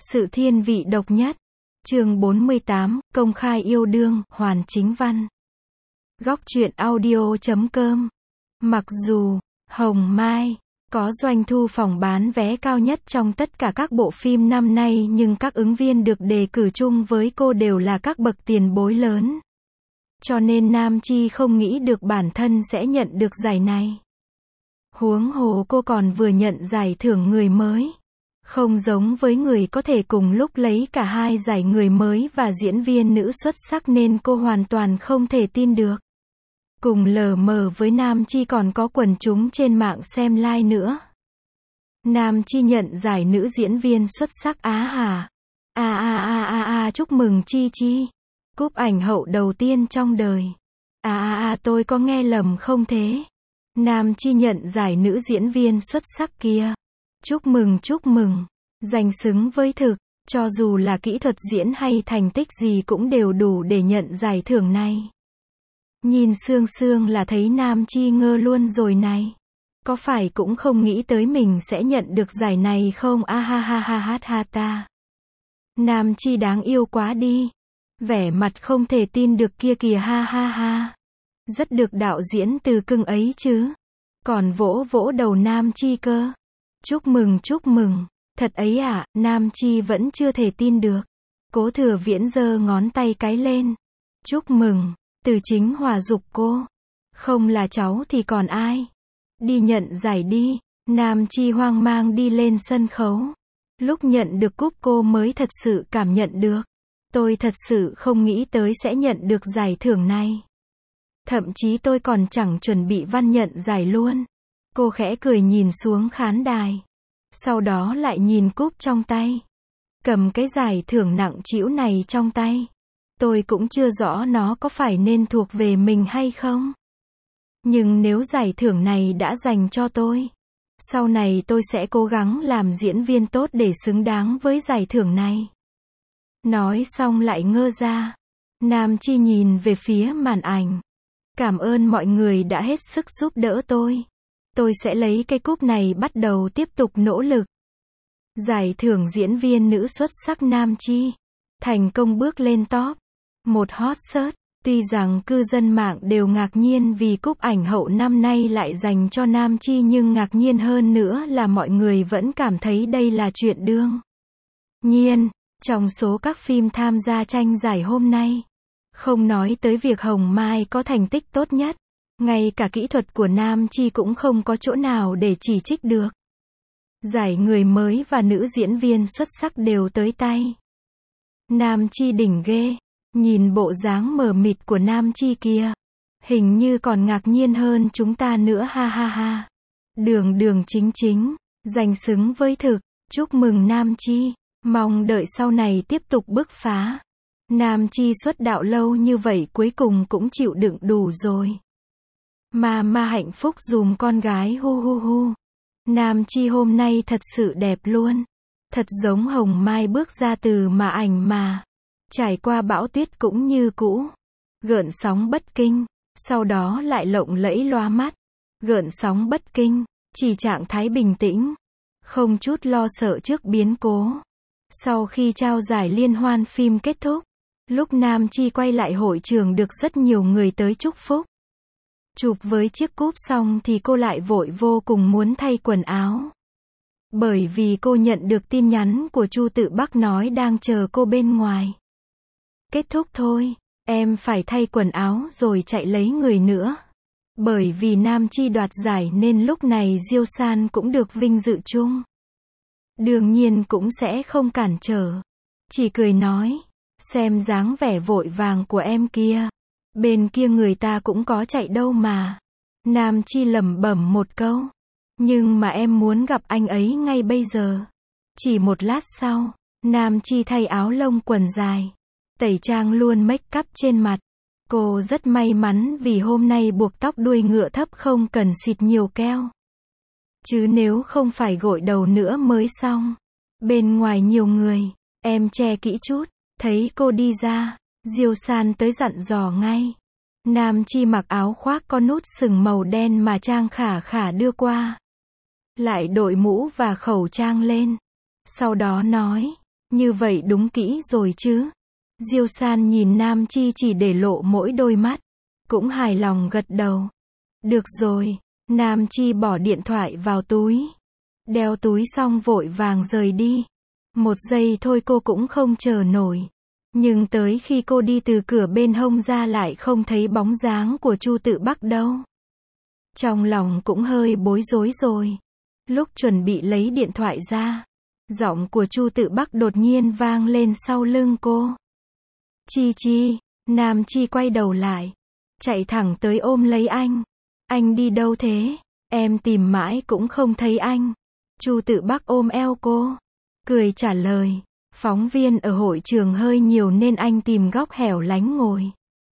Sự thiên vị độc nhất. Chương 48, công khai yêu đương, Hoàn Chính Văn. Góc truyện audio.com. Mặc dù Hồng Mai có doanh thu phòng bán vé cao nhất trong tất cả các bộ phim năm nay, nhưng các ứng viên được đề cử chung với cô đều là các bậc tiền bối lớn. Cho nên Nam Chi không nghĩ được bản thân sẽ nhận được giải này. Huống hồ cô còn vừa nhận giải thưởng người mới. Không giống với người có thể cùng lúc lấy cả hai giải người mới và diễn viên nữ xuất sắc, nên cô hoàn toàn không thể tin được. Cùng lờ mờ với Nam Chi còn có quần chúng trên mạng xem like nữa. Nam Chi nhận giải nữ diễn viên xuất sắc Á hả? Chúc mừng Chi Chi. Cúp ảnh hậu đầu tiên trong đời. Tôi có nghe lầm không thế? Nam Chi nhận giải nữ diễn viên xuất sắc kia. Chúc mừng. Danh xứng với thực, cho dù là kỹ thuật diễn hay thành tích gì cũng đều đủ để nhận giải thưởng này. Nhìn Sương là thấy Nam Chi ngơ luôn rồi này. Có phải cũng không nghĩ tới mình sẽ nhận được giải này không? Ta. Nam Chi đáng yêu quá đi. Vẻ mặt không thể tin được kia kìa, ha. Rất được đạo diễn Từ cưng ấy chứ. Còn vỗ đầu Nam Chi cơ. Chúc mừng. Thật ấy à? Nam Chi vẫn chưa thể tin được. Cố Thừa Viễn giơ ngón tay cái lên. Chúc mừng. Từ Chính Hòa giục cô. Không là cháu thì còn ai? Đi nhận giải đi. Nam Chi hoang mang đi lên sân khấu. Lúc nhận được cúp cô mới thật sự cảm nhận được. Tôi thật sự không nghĩ tới sẽ nhận được giải thưởng này. Thậm chí tôi còn chẳng chuẩn bị văn nhận giải luôn. Cô khẽ cười nhìn xuống khán đài. Sau đó lại nhìn cúp trong tay. Cầm cái giải thưởng nặng trĩu này trong tay. Tôi cũng chưa rõ nó có phải nên thuộc về mình hay không. Nhưng nếu giải thưởng này đã dành cho tôi, sau này tôi sẽ cố gắng làm diễn viên tốt để xứng đáng với giải thưởng này. Nói xong lại ngơ ra. Nam Chi nhìn về phía màn ảnh. Cảm ơn mọi người đã hết sức giúp đỡ tôi. Tôi sẽ lấy cái cúp này bắt đầu tiếp tục nỗ lực. Giải thưởng diễn viên nữ xuất sắc Nam Chi thành công bước lên top một hot search. Tuy rằng cư dân mạng đều ngạc nhiên vì cúp ảnh hậu năm nay lại dành cho Nam Chi, nhưng ngạc nhiên hơn nữa là mọi người vẫn cảm thấy đây là chuyện đương nhiên. Trong số các phim tham gia tranh giải hôm nay, không nói tới việc Hồng Mai có thành tích tốt nhất, ngay cả kỹ thuật của Nam Chi cũng không có chỗ nào để chỉ trích được. Giải người mới và nữ diễn viên xuất sắc đều tới tay. Nam Chi đỉnh ghê. Nhìn bộ dáng mờ mịt của Nam Chi kia, hình như còn ngạc nhiên hơn chúng ta nữa, ha. Đường chính, danh xứng với thực. Chúc mừng Nam Chi. Mong đợi sau này tiếp tục bứt phá. Nam Chi xuất đạo lâu như vậy cuối cùng cũng chịu đựng đủ rồi. Mà hạnh phúc dùm con gái, hu. Nam Chi hôm nay thật sự đẹp luôn. Thật giống Hồng Mai bước ra từ mà ảnh mà. Trải qua bão tuyết cũng như cũ. Gợn sóng bất kinh. Sau đó lại lộng lẫy loa mắt. Gợn sóng bất kinh. Chỉ trạng thái bình tĩnh. Không chút lo sợ trước biến cố. Sau khi trao giải liên hoan phim kết thúc, lúc Nam Chi quay lại hội trường được rất nhiều người tới chúc phúc. Chụp với chiếc cúp xong thì cô lại vội vô cùng muốn thay quần áo. Bởi vì cô nhận được tin nhắn của Chu Tự Bắc nói đang chờ cô bên ngoài. Kết thúc thôi, em phải thay quần áo rồi chạy lấy người nữa. Bởi vì Nam Chi đoạt giải nên lúc này Diêu San cũng được vinh dự chung. Đương nhiên cũng sẽ không cản trở. Chỉ cười nói, xem dáng vẻ vội vàng của em kia. Bên kia người ta cũng có chạy đâu mà. Nam Chi lẩm bẩm một câu. Nhưng mà em muốn gặp anh ấy ngay bây giờ. Chỉ một lát sau, Nam Chi thay áo lông quần dài. Tẩy trang luôn make up trên mặt. Cô rất may mắn vì hôm nay buộc tóc đuôi ngựa thấp không cần xịt nhiều keo. Chứ nếu không phải gội đầu nữa mới xong. Bên ngoài nhiều người, em che kỹ chút. Thấy cô đi ra, Diêu San tới dặn dò ngay. Nam Chi mặc áo khoác có nút sừng màu đen mà Trang Khả đưa qua. Lại đội mũ và khẩu trang lên. Sau đó nói, Như vậy đúng kỹ rồi chứ. Diêu San nhìn Nam Chi chỉ để lộ mỗi đôi mắt. Cũng hài lòng gật đầu. Được rồi. Nam Chi bỏ điện thoại vào túi. Đeo túi xong vội vàng rời đi. Một giây thôi cô cũng không chờ nổi. Nhưng tới khi cô đi từ cửa bên hông ra lại không thấy bóng dáng của Chu Tự Bắc đâu. Trong lòng cũng hơi bối rối rồi. Lúc chuẩn bị lấy điện thoại ra, giọng của Chu Tự Bắc đột nhiên vang lên sau lưng cô. Chi Chi, Nam Chi quay đầu lại, chạy thẳng tới ôm lấy anh. Anh đi đâu thế? Em tìm mãi cũng không thấy anh. Chu Tự Bắc ôm eo cô, cười trả lời. Phóng viên ở hội trường hơi nhiều nên anh tìm góc hẻo lánh ngồi.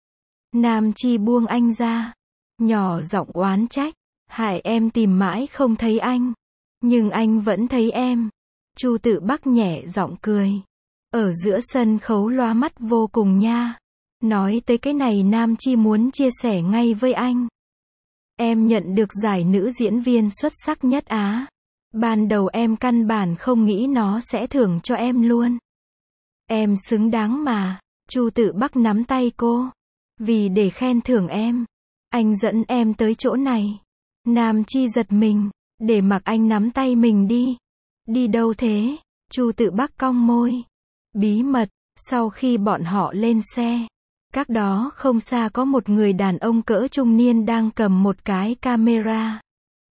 Nam Chi buông anh ra, nhỏ giọng oán trách. Hại em tìm mãi không thấy anh. Nhưng anh vẫn thấy em. Chu Tự Bắc nhẹ giọng cười. Ở giữa sân khấu lóa mắt vô cùng nha. Nói tới cái này Nam Chi muốn chia sẻ ngay với anh. Em nhận được giải nữ diễn viên xuất sắc nhất Á. Ban đầu em căn bản không nghĩ nó sẽ thưởng cho em luôn. Em xứng đáng mà. Chu Tự Bắc nắm tay cô. Vì để khen thưởng em, anh dẫn em tới chỗ này. Nam Chi giật mình. Để mặc anh nắm tay mình đi. Đi đâu thế? Chu Tự Bắc cong môi. Bí mật. Sau khi bọn họ lên xe, cách đó không xa có một người đàn ông cỡ trung niên đang cầm một cái camera.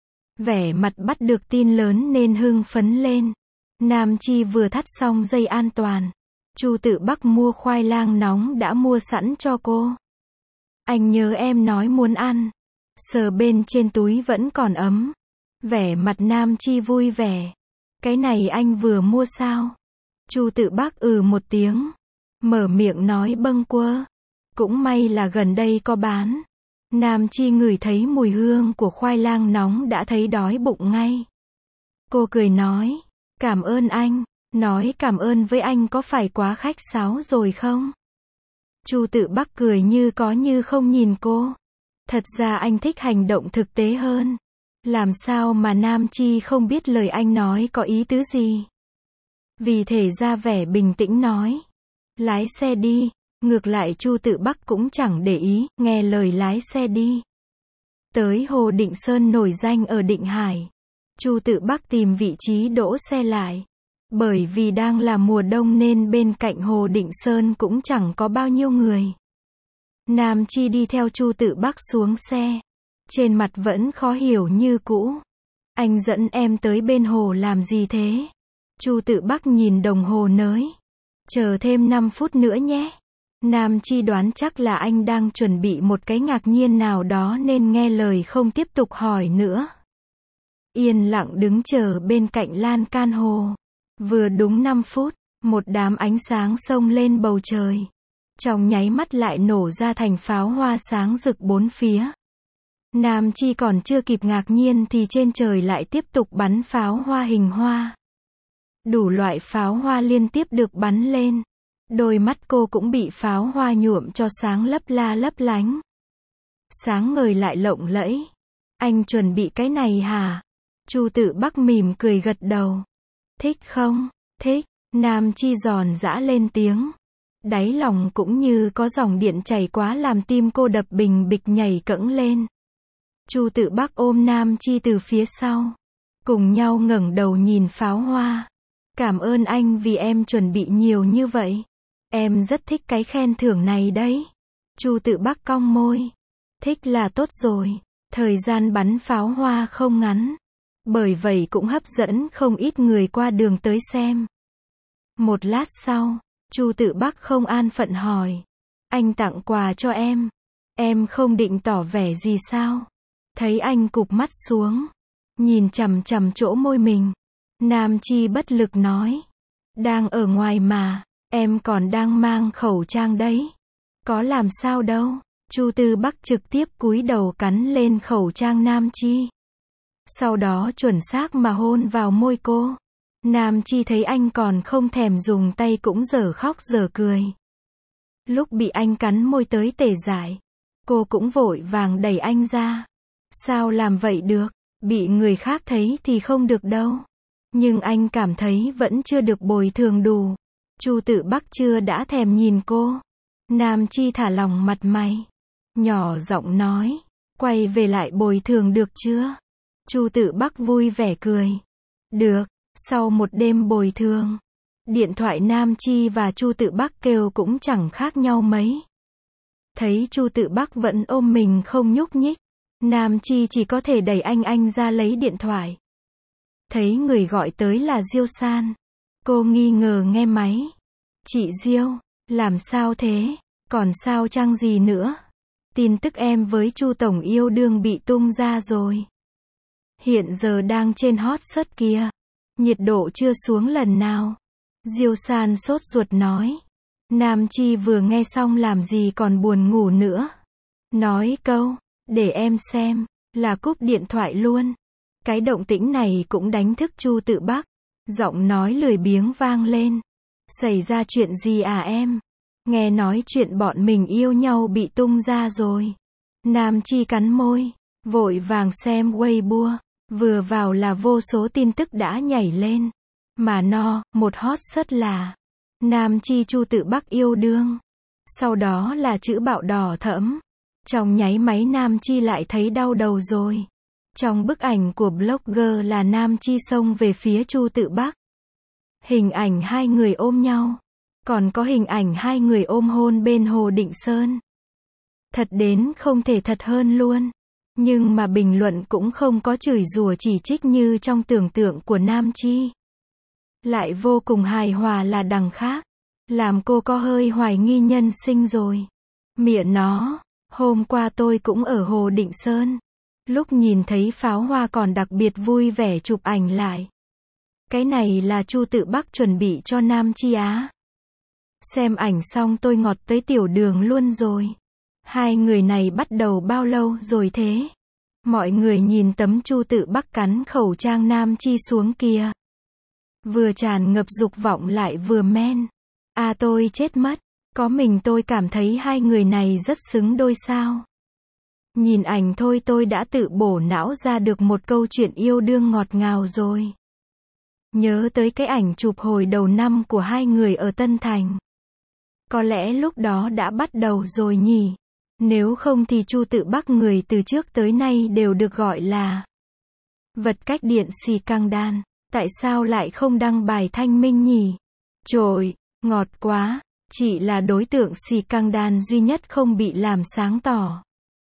Vẻ mặt bắt được tin lớn nên hưng phấn lên. Nam Chi vừa thắt xong dây an toàn. Chu Tự Bắc mua khoai lang nóng đã mua sẵn cho cô. Anh nhớ em nói muốn ăn. Sờ bên trên túi vẫn còn ấm. Vẻ mặt Nam Chi vui vẻ. Cái này anh vừa mua sao? Chu Tự Bắc một tiếng. Mở miệng nói bâng quơ. Cũng may là gần đây có bán. Nam Chi ngửi thấy mùi hương của khoai lang nóng đã thấy đói bụng ngay. Cô cười nói. Cảm ơn anh. Nói cảm ơn với anh có phải quá khách sáo rồi không? Chu Tự Bắc cười như có như không nhìn cô. Thật ra anh thích hành động thực tế hơn. Làm sao mà Nam Chi không biết lời anh nói có ý tứ gì? Vì thế ra vẻ bình tĩnh nói. Lái xe đi. Ngược lại Chu Tự Bắc cũng chẳng để ý, nghe lời lái xe đi. Tới Hồ Định Sơn nổi danh ở Định Hải. Chu Tự Bắc tìm vị trí đỗ xe lại. Bởi vì đang là mùa đông nên bên cạnh Hồ Định Sơn cũng chẳng có bao nhiêu người. Nam Chi đi theo Chu Tự Bắc xuống xe. Trên mặt vẫn khó hiểu như cũ. Anh dẫn em tới bên hồ làm gì thế? Chu Tự Bắc nhìn đồng hồ nới. Chờ thêm 5 phút nữa nhé. Nam Chi đoán chắc là anh đang chuẩn bị một cái ngạc nhiên nào đó nên nghe lời không tiếp tục hỏi nữa. Yên lặng đứng chờ bên cạnh lan can hồ. Vừa đúng 5 phút, một đám ánh sáng xông lên bầu trời. Trong nháy mắt lại nổ ra thành pháo hoa sáng rực bốn phía. Nam Chi còn chưa kịp ngạc nhiên thì trên trời lại tiếp tục bắn pháo hoa hình hoa. Đủ loại pháo hoa liên tiếp được bắn lên. Đôi mắt cô cũng bị pháo hoa nhuộm cho sáng lấp la lấp lánh. Sáng ngời lại lộng lẫy. Anh chuẩn bị cái này hả? Chu Tự Bắc mỉm cười gật đầu. Thích không? Thích. Nam Chi giòn giã lên tiếng. Đáy lòng cũng như có dòng điện chảy quá làm tim cô đập bình bịch nhảy cẫng lên. Chu Tự Bắc ôm Nam Chi từ phía sau. Cùng nhau ngẩng đầu nhìn pháo hoa. Cảm ơn anh vì em chuẩn bị nhiều như vậy. Em rất thích cái khen thưởng này đấy. Chu Tự Bắc cong môi. Thích là tốt rồi. Thời gian bắn pháo hoa không ngắn. Bởi vậy cũng hấp dẫn không ít người qua đường tới xem. Một lát sau, Chu Tự Bắc không an phận hỏi. Anh tặng quà cho em. Em không định tỏ vẻ gì sao? Thấy anh cụp mắt xuống. Nhìn chằm chằm chỗ môi mình. Nam Chi bất lực nói. Đang ở ngoài mà. Em còn đang mang khẩu trang đấy. Có làm sao đâu. Chu Tự Bắc trực tiếp cúi đầu cắn lên khẩu trang Nam Chi. Sau đó chuẩn xác mà hôn vào môi cô. Nam Chi thấy anh còn không thèm dùng tay cũng dở khóc dở cười. Lúc bị anh cắn môi tới tê dại, cô cũng vội vàng đẩy anh ra. Sao làm vậy được? Bị người khác thấy thì không được đâu. Nhưng anh cảm thấy vẫn chưa được bồi thường đủ. Chu Tự Bắc chưa đã thèm nhìn cô. Nam Chi thả lỏng mặt mày, nhỏ giọng nói, quay về lại bồi thường được chưa? Chu Tự Bắc vui vẻ cười. Được, sau một đêm bồi thường. Điện thoại Nam Chi và Chu Tự Bắc kêu cũng chẳng khác nhau mấy. Thấy Chu Tự Bắc vẫn ôm mình không nhúc nhích, Nam Chi chỉ có thể đẩy anh ra lấy điện thoại. Thấy người gọi tới là Diêu San. Cô nghi ngờ nghe máy. Chị Diêu, làm sao thế? Còn sao chăng gì nữa? Tin tức em với Chu Tổng yêu đương bị tung ra rồi. Hiện giờ đang trên hot search kia. Nhiệt độ chưa xuống lần nào. Diêu San sốt ruột nói. Nam Chi vừa nghe xong làm gì còn buồn ngủ nữa. Nói câu, để em xem, là cúp điện thoại luôn. Cái động tĩnh này cũng đánh thức Chu Tự Bắc. Giọng nói lười biếng vang lên. Xảy ra chuyện gì à em? Nghe nói chuyện bọn mình yêu nhau bị tung ra rồi. Nam Chi cắn môi, vội vàng xem Weibo. Vừa vào là vô số tin tức đã nhảy lên. Mà một hot search là Nam Chi Chu Tự Bắc yêu đương. Sau đó là chữ bạo đỏ thẫm. Trong nháy máy Nam Chi lại thấy đau đầu rồi. Trong bức ảnh của blogger là Nam Chi xông về phía Chu Tự Bắc. Hình ảnh hai người ôm nhau. Còn có hình ảnh hai người ôm hôn bên Hồ Định Sơn. Thật đến không thể thật hơn luôn. Nhưng mà bình luận cũng không có chửi rủa chỉ trích như trong tưởng tượng của Nam Chi. Lại vô cùng hài hòa là đằng khác. Làm cô có hơi hoài nghi nhân sinh rồi. Mẹ nó, hôm qua tôi cũng ở Hồ Định Sơn. Lúc nhìn thấy pháo hoa còn đặc biệt vui vẻ chụp ảnh lại. Cái này là Chu Tự Bắc chuẩn bị cho Nam Chi á. Xem ảnh xong tôi ngọt tới tiểu đường luôn rồi. Hai người này bắt đầu bao lâu rồi thế? Mọi người nhìn tấm Chu Tự Bắc cắn khẩu trang Nam Chi xuống kia. Vừa tràn ngập dục vọng lại vừa men. À tôi chết mất. Có mình tôi cảm thấy hai người này rất xứng đôi sao. Nhìn ảnh thôi tôi đã tự bổ não ra được một câu chuyện yêu đương ngọt ngào rồi. Nhớ tới cái ảnh chụp hồi đầu năm của hai người ở Tân Thành. Có lẽ lúc đó đã bắt đầu rồi nhỉ. Nếu không thì Chu Tự Bắc người từ trước tới nay đều được gọi là vật cách điện xì căng đan. Tại sao lại không đăng bài thanh minh nhỉ? Trội, ngọt quá. Chị là đối tượng xì căng đan duy nhất không bị làm sáng tỏ.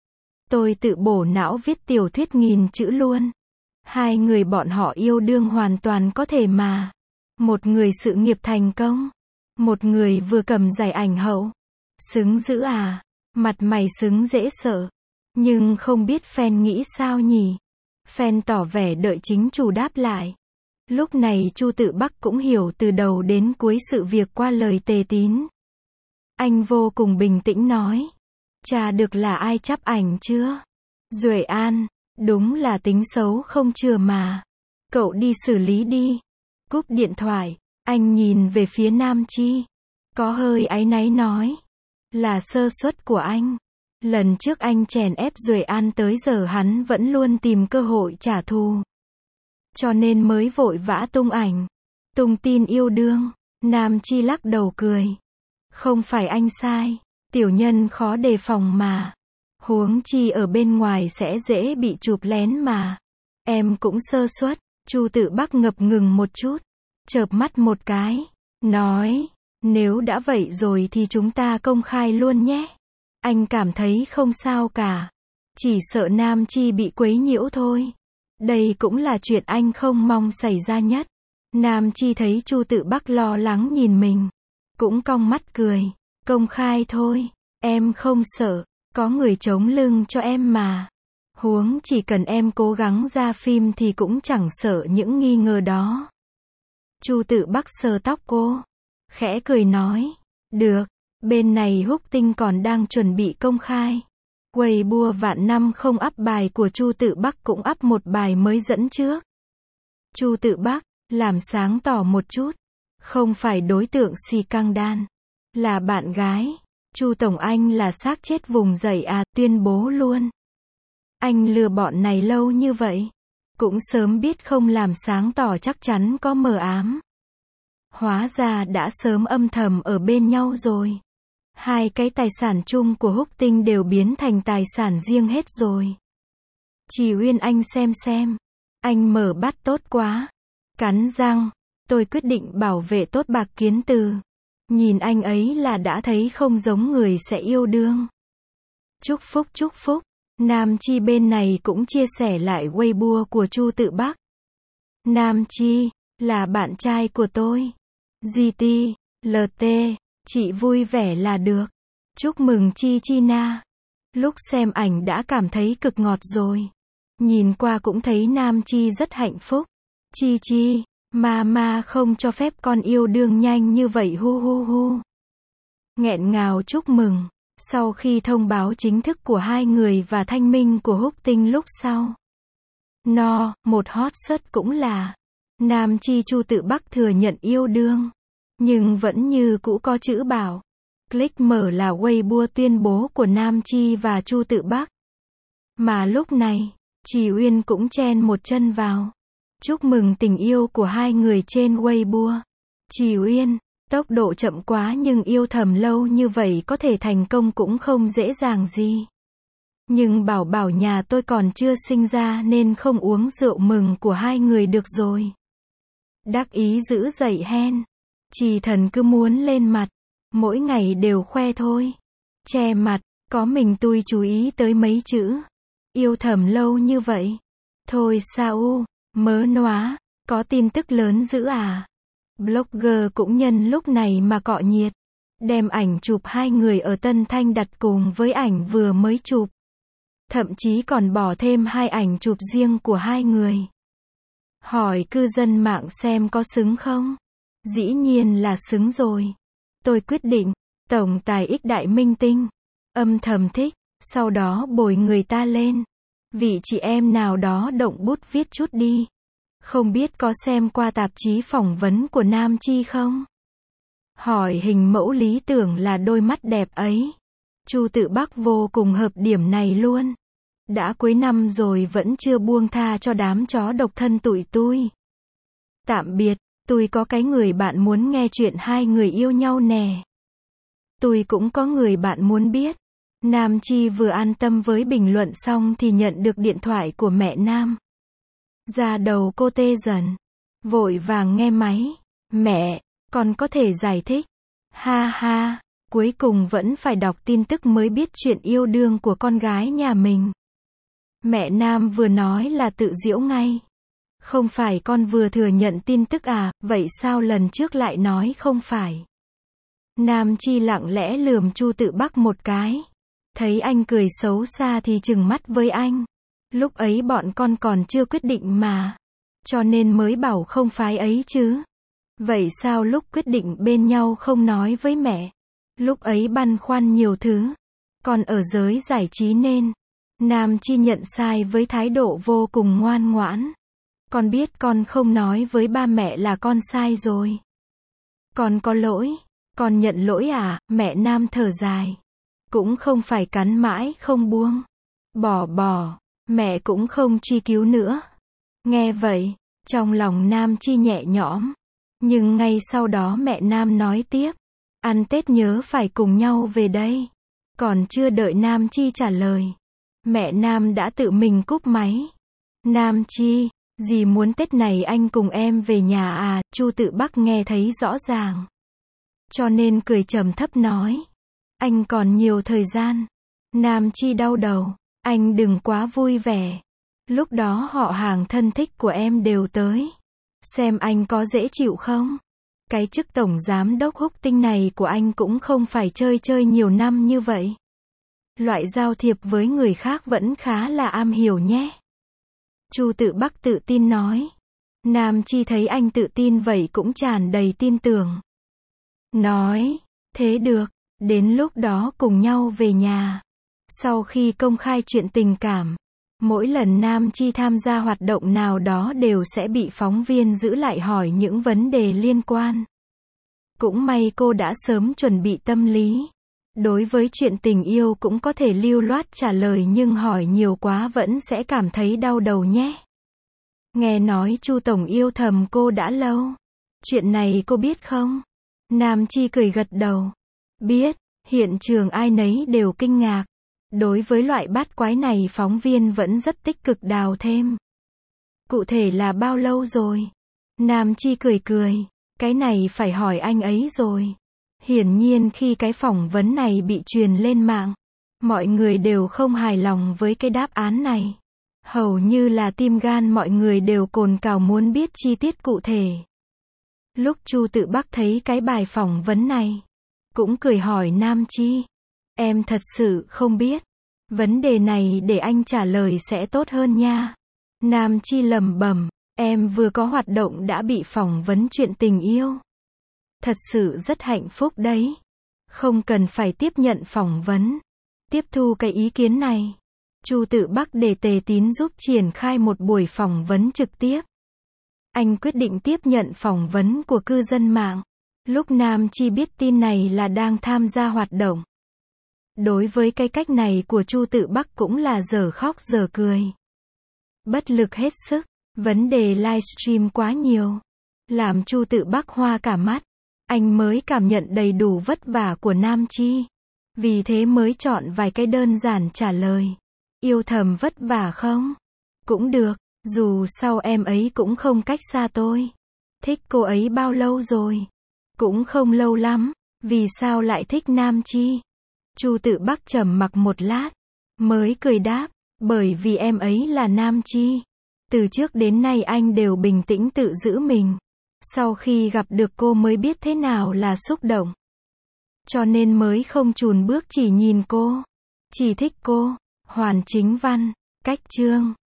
Tôi tự bổ não viết tiểu thuyết 1000 chữ luôn. Hai người bọn họ yêu đương hoàn toàn có thể mà. Một người sự nghiệp thành công. Một người vừa cầm giải ảnh hậu. Xứng dữ à? Mặt mày xứng dễ sợ. Nhưng không biết fan nghĩ sao nhỉ? Fan tỏ vẻ đợi chính chủ đáp lại. Lúc này Chu Tự Bắc cũng hiểu từ đầu đến cuối sự việc qua lời Tề Tín. Anh vô cùng bình tĩnh nói. Chà được là ai chắp ảnh chưa? Duệ An, đúng là tính xấu không chừa mà. Cậu đi xử lý đi. Cúp điện thoại, anh nhìn về phía Nam Chi. Có hơi áy náy nói. Là sơ suất của anh. Lần trước anh chèn ép Duệ An tới giờ hắn vẫn luôn tìm cơ hội trả thù. Cho nên mới vội vã tung ảnh. Tung tin yêu đương. Nam Chi lắc đầu cười. Không phải anh sai. Tiểu nhân khó đề phòng mà. Huống chi ở bên ngoài sẽ dễ bị chụp lén mà. Em cũng sơ suất. Chu Tự Bắc ngập ngừng một chút. Chợp mắt một cái. Nói. Nếu đã vậy rồi thì chúng ta công khai luôn nhé. Anh cảm thấy không sao cả. Chỉ sợ Nam Chi bị quấy nhiễu thôi. Đây cũng là chuyện anh không mong xảy ra nhất. Nam Chi thấy Chu Tự Bắc lo lắng nhìn mình. Cũng cong mắt cười. Công khai thôi. Em không sợ. Có người chống lưng cho em mà. Huống chỉ cần em cố gắng ra phim thì cũng chẳng sợ những nghi ngờ đó. Chu Tự Bắc sờ tóc cô. Khẽ cười nói. Được. Bên này Húc Tinh còn đang chuẩn bị công khai. Weibo vạn năm không up bài của Chu Tự Bắc cũng up một bài mới dẫn trước. Chu Tự Bắc, làm sáng tỏ một chút. Không phải đối tượng xì căng đan. Là bạn gái. Chu Tổng anh là xác chết vùng dậy à, tuyên bố luôn. Anh lừa bọn này lâu như vậy. Cũng sớm biết không làm sáng tỏ chắc chắn có mờ ám. Hóa ra đã sớm âm thầm ở bên nhau rồi. Hai cái tài sản chung của Húc Tinh đều biến thành tài sản riêng hết rồi. Chỉ Uyên anh xem. Anh mở bắt tốt quá. Cắn răng. Tôi quyết định bảo vệ tốt Bạc Kiến Từ. Nhìn anh ấy là đã thấy không giống người sẽ yêu đương. Chúc phúc. Nam Chi bên này cũng chia sẻ lại Weibo của Chu Tự Bắc. Nam Chi, là bạn trai của tôi. GT, LT, chị vui vẻ là được. Chúc mừng Chi Na. Lúc xem ảnh đã cảm thấy cực ngọt rồi. Nhìn qua cũng thấy Nam Chi rất hạnh phúc. Chi, mama không cho phép con yêu đương nhanh như vậy hu. Nghẹn ngào chúc mừng. Sau khi thông báo chính thức của hai người và thanh minh của Húc Tinh lúc sau. Một hot search cũng là Nam Chi Chu Tự Bắc thừa nhận yêu đương. Nhưng vẫn như cũ có chữ bảo. Click mở là Weibo tuyên bố của Nam Chi và Chu Tự Bắc. Mà lúc này, Chỉ Uyên cũng chen một chân vào. Chúc mừng tình yêu của hai người trên Weibo. Chỉ Uyên, tốc độ chậm quá nhưng yêu thầm lâu như vậy có thể thành công cũng không dễ dàng gì. Nhưng bảo nhà tôi còn chưa sinh ra nên không uống rượu mừng của hai người được rồi. Đắc ý giữ dậy hen. Chỉ Thần cứ muốn lên mặt. Mỗi ngày đều khoe thôi. Che mặt, có mình tôi chú ý tới mấy chữ. Yêu thầm lâu như vậy. Thôi sao mớ nóa, có tin tức lớn dữ à. Blogger cũng nhân lúc này mà cọ nhiệt. Đem ảnh chụp hai người ở Tân Thanh đặt cùng với ảnh vừa mới chụp. Thậm chí còn bỏ thêm hai ảnh chụp riêng của hai người. Hỏi cư dân mạng xem có xứng không? Dĩ nhiên là xứng rồi. Tôi quyết định, tổng tài ích đại minh tinh. Âm thầm thích, sau đó bồi người ta lên. Vị chị em nào đó động bút viết chút đi. Không biết có xem qua tạp chí phỏng vấn của Nam Chi không? Hỏi hình mẫu lý tưởng là đôi mắt đẹp ấy. Chu Tự Bắc vô cùng hợp điểm này luôn. Đã cuối năm rồi vẫn chưa buông tha cho đám chó độc thân tụi tôi. Tạm biệt, tôi có cái người bạn muốn nghe chuyện hai người yêu nhau nè. Tôi cũng có người bạn muốn biết. Nam Chi vừa an tâm với bình luận xong thì nhận được điện thoại của mẹ Nam. Da đầu cô tê dần. Vội vàng nghe máy. Mẹ, con có thể giải thích. Ha, cuối cùng vẫn phải đọc tin tức mới biết chuyện yêu đương của con gái nhà mình. Mẹ Nam vừa nói là tự giễu ngay. Không phải con vừa thừa nhận tin tức à, vậy sao lần trước lại nói không phải. Nam Chi lặng lẽ lườm Chu Tự Bắc một cái. Thấy anh cười xấu xa thì trừng mắt với anh. Lúc ấy bọn con còn chưa quyết định mà. Cho nên mới bảo không phái ấy chứ. Vậy sao lúc quyết định bên nhau không nói với mẹ? Lúc ấy băn khoăn nhiều thứ. Con ở giới giải trí nên. Nam Chi nhận sai với thái độ vô cùng ngoan ngoãn. Con biết con không nói với ba mẹ là con sai rồi. Con có lỗi. Con nhận lỗi à? Mẹ Nam thở dài. Cũng không phải cắn mãi không buông. Bỏ. Mẹ cũng không truy cứu nữa. Nghe vậy, trong lòng Nam Chi nhẹ nhõm. Nhưng ngay sau đó mẹ Nam nói tiếp. Ăn Tết nhớ phải cùng nhau về đây. Còn chưa đợi Nam Chi trả lời. Mẹ Nam đã tự mình cúp máy. Nam Chi, dì muốn Tết này anh cùng em về nhà à? Chu Tự Bắc nghe thấy rõ ràng. Cho nên cười trầm thấp nói. Anh còn nhiều thời gian. Nam Chi đau đầu. Anh đừng quá vui vẻ. Lúc đó họ hàng thân thích của em đều tới. Xem anh có dễ chịu không? Cái chức tổng giám đốc Húc Tinh này của anh cũng không phải chơi nhiều năm như vậy. Loại giao thiệp với người khác vẫn khá là am hiểu nhé. Chu Tự Bắc tự tin nói. Nam Chi thấy anh tự tin vậy cũng tràn đầy tin tưởng. Nói, thế được, đến lúc đó cùng nhau về nhà. Sau khi công khai chuyện tình cảm, mỗi lần Nam Chi tham gia hoạt động nào đó đều sẽ bị phóng viên giữ lại hỏi những vấn đề liên quan. Cũng may cô đã sớm chuẩn bị tâm lý. Đối với chuyện tình yêu cũng có thể lưu loát trả lời nhưng hỏi nhiều quá vẫn sẽ cảm thấy đau đầu nhé. Nghe nói Chu tổng yêu thầm cô đã lâu. Chuyện này cô biết không? Nam Chi cười gật đầu. Biết, hiện trường ai nấy đều kinh ngạc. Đối với loại bát quái này phóng viên vẫn rất tích cực đào thêm. Cụ thể là bao lâu rồi? Nam Chi cười cười. Cái này phải hỏi anh ấy rồi. Hiển nhiên khi cái phỏng vấn này bị truyền lên mạng, mọi người đều không hài lòng với cái đáp án này. Hầu như là tim gan mọi người đều cồn cào muốn biết chi tiết cụ thể. Lúc Chu Tự Bắc thấy cái bài phỏng vấn này, cũng cười hỏi Nam Chi. Em thật sự không biết. Vấn đề này để anh trả lời sẽ tốt hơn nha. Nam Chi lẩm bẩm, em vừa có hoạt động đã bị phỏng vấn chuyện tình yêu. Thật sự rất hạnh phúc đấy. Không cần phải tiếp nhận phỏng vấn. Tiếp thu cái ý kiến này, Chu Tự Bắc để Tề Tín giúp triển khai một buổi phỏng vấn trực tiếp. Anh quyết định tiếp nhận phỏng vấn của cư dân mạng. Lúc Nam Chi biết tin này là đang tham gia hoạt động. Đối với cái cách này của Chu Tự Bắc cũng là dở khóc dở cười. Bất lực hết sức, vấn đề livestream quá nhiều, làm Chu Tự Bắc hoa cả mắt. Anh mới cảm nhận đầy đủ vất vả của Nam Chi. Vì thế mới chọn vài cái đơn giản trả lời. Yêu thầm vất vả không? Cũng được, dù sao em ấy cũng không cách xa tôi. Thích cô ấy bao lâu rồi? Cũng không lâu lắm. Vì sao lại thích Nam Chi? Chu Tự Bắc trầm mặc một lát, mới cười đáp, bởi vì em ấy là Nam Chi. Từ trước đến nay anh đều bình tĩnh tự giữ mình. Sau khi gặp được cô mới biết thế nào là xúc động. Cho nên mới không chùn bước chỉ nhìn cô. Chỉ thích cô. Hoàn Chính Văn, Cách Chương.